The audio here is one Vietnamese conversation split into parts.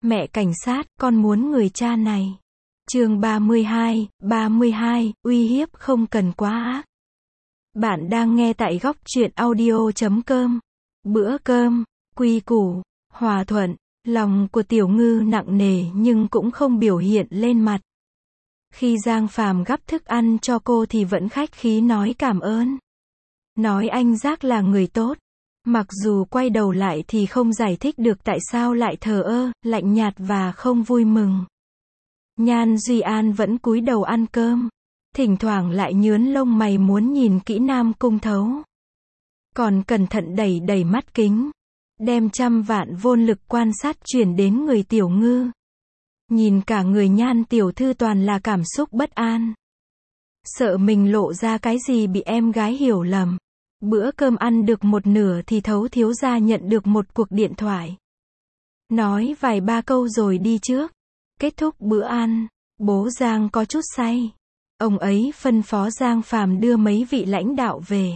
Mẹ cảnh sát, con muốn người cha này. Chương 32, uy hiếp không cần quá ác. Bạn đang nghe tại góc truyện audio.com. Bữa cơm, quy củ, hòa thuận, lòng của Tiểu Ngư nặng nề nhưng cũng không biểu hiện lên mặt. Khi Giang Phàm gắp thức ăn cho cô thì vẫn khách khí nói cảm ơn. Nói anh Giác là người tốt. Mặc dù quay đầu lại thì không giải thích được tại sao lại thờ ơ, lạnh nhạt và không vui mừng. Nhan Duy An vẫn cúi đầu ăn cơm. Thỉnh thoảng lại nhướn lông mày muốn nhìn kỹ Nam Cung Thấu. Còn cẩn thận đẩy mắt kính. Đem trăm vạn vôn lực quan sát chuyển đến người Tiểu Ngư. Nhìn cả người Nhan tiểu thư toàn là cảm xúc bất an. Sợ mình lộ ra cái gì bị em gái hiểu lầm. Bữa cơm ăn được một nửa thì Thấu thiếu gia nhận được một cuộc điện thoại. Nói vài ba câu rồi đi trước. Kết thúc bữa ăn, bố Giang có chút say. Ông ấy phân phó Giang Phàm đưa mấy vị lãnh đạo về.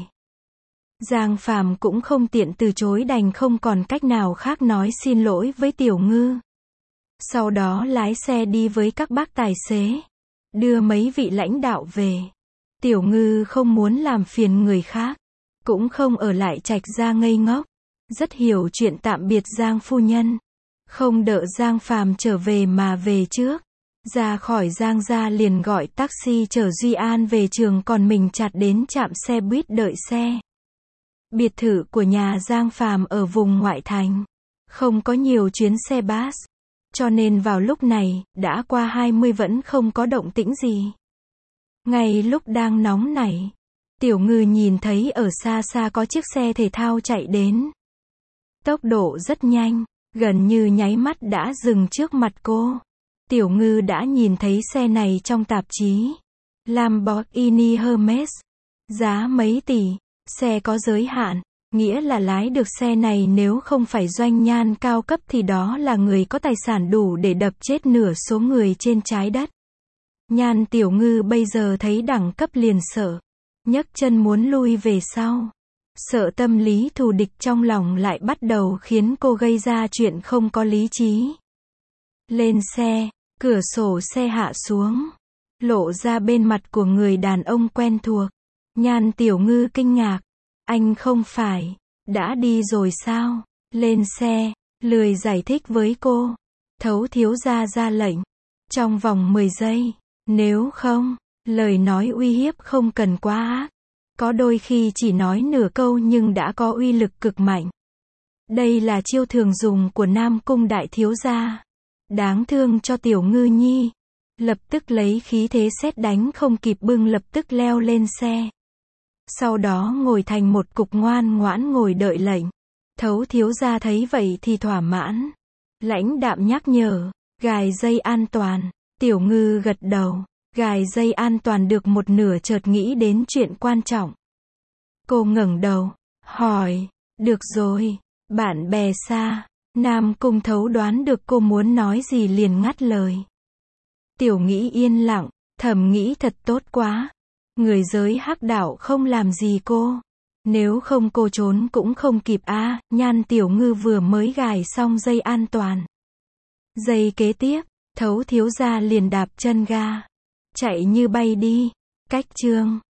Giang Phàm cũng không tiện từ chối đành không còn cách nào khác nói xin lỗi với Tiểu Ngư. Sau đó lái xe đi với các bác tài xế. Đưa mấy vị lãnh đạo về. Tiểu Ngư không muốn làm phiền người khác. Cũng không ở lại Trạch Gia ngây ngốc. Rất hiểu chuyện tạm biệt Giang phu nhân. Không đợi Giang Phàm trở về mà về trước. Ra khỏi Giang gia liền gọi taxi chở Duy An về trường còn mình chặt đến trạm xe buýt đợi xe. Biệt thự của nhà Giang Phàm ở vùng ngoại thành. Không có nhiều chuyến xe bus. Cho nên vào lúc này, đã qua 20 vẫn không có động tĩnh gì. Ngay lúc đang nóng nảy. Tiểu Ngư nhìn thấy ở xa xa có chiếc xe thể thao chạy đến. Tốc độ rất nhanh, gần như nháy mắt đã dừng trước mặt cô. Tiểu Ngư đã nhìn thấy xe này trong tạp chí. Lamborghini Hermes. Giá mấy tỷ, xe có giới hạn, nghĩa là lái được xe này nếu không phải doanh nhân cao cấp thì đó là người có tài sản đủ để đập chết nửa số người trên trái đất. Nhan Tiểu Ngư bây giờ thấy đẳng cấp liền sợ. Nhấc chân muốn lui về sau. Sợ tâm lý thù địch trong lòng lại bắt đầu khiến cô gây ra chuyện không có lý trí. Lên xe, cửa sổ xe hạ xuống. Lộ ra bên mặt của người đàn ông quen thuộc. Nhan Tiểu Ngư kinh ngạc. Anh không phải, đã đi rồi sao? Lên xe, lười giải thích với cô. Thấu thiếu gia ra lệnh. Trong vòng 10 giây, nếu không, lời nói uy hiếp không cần quá ác. Có đôi khi chỉ nói nửa câu nhưng đã có uy lực cực mạnh. Đây là chiêu thường dùng của Nam Cung đại thiếu gia. Đáng thương cho Tiểu Ngư nhi. Lập tức lấy khí thế sét đánh không kịp bưng lập tức leo lên xe. Sau đó ngồi thành một cục ngoan ngoãn ngồi đợi lệnh. Thấu thiếu gia thấy vậy thì thỏa mãn. Lãnh đạm nhắc nhở, gài dây an toàn. Tiểu Ngư gật đầu. Gài dây an toàn được một nửa chợt nghĩ đến chuyện quan trọng. Cô ngẩng đầu, hỏi, được rồi, bạn bè xa. Nam Cung Thấu đoán được cô muốn nói gì liền ngắt lời. Tiểu Nghĩ yên lặng, thầm nghĩ thật tốt quá. Người giới hắc đạo không làm gì cô. Nếu không cô trốn cũng không kịp a. Nhan Tiểu Ngư vừa mới gài xong dây an toàn. Giây kế tiếp, Thấu thiếu gia liền đạp chân ga. Chạy như bay đi. Cách chương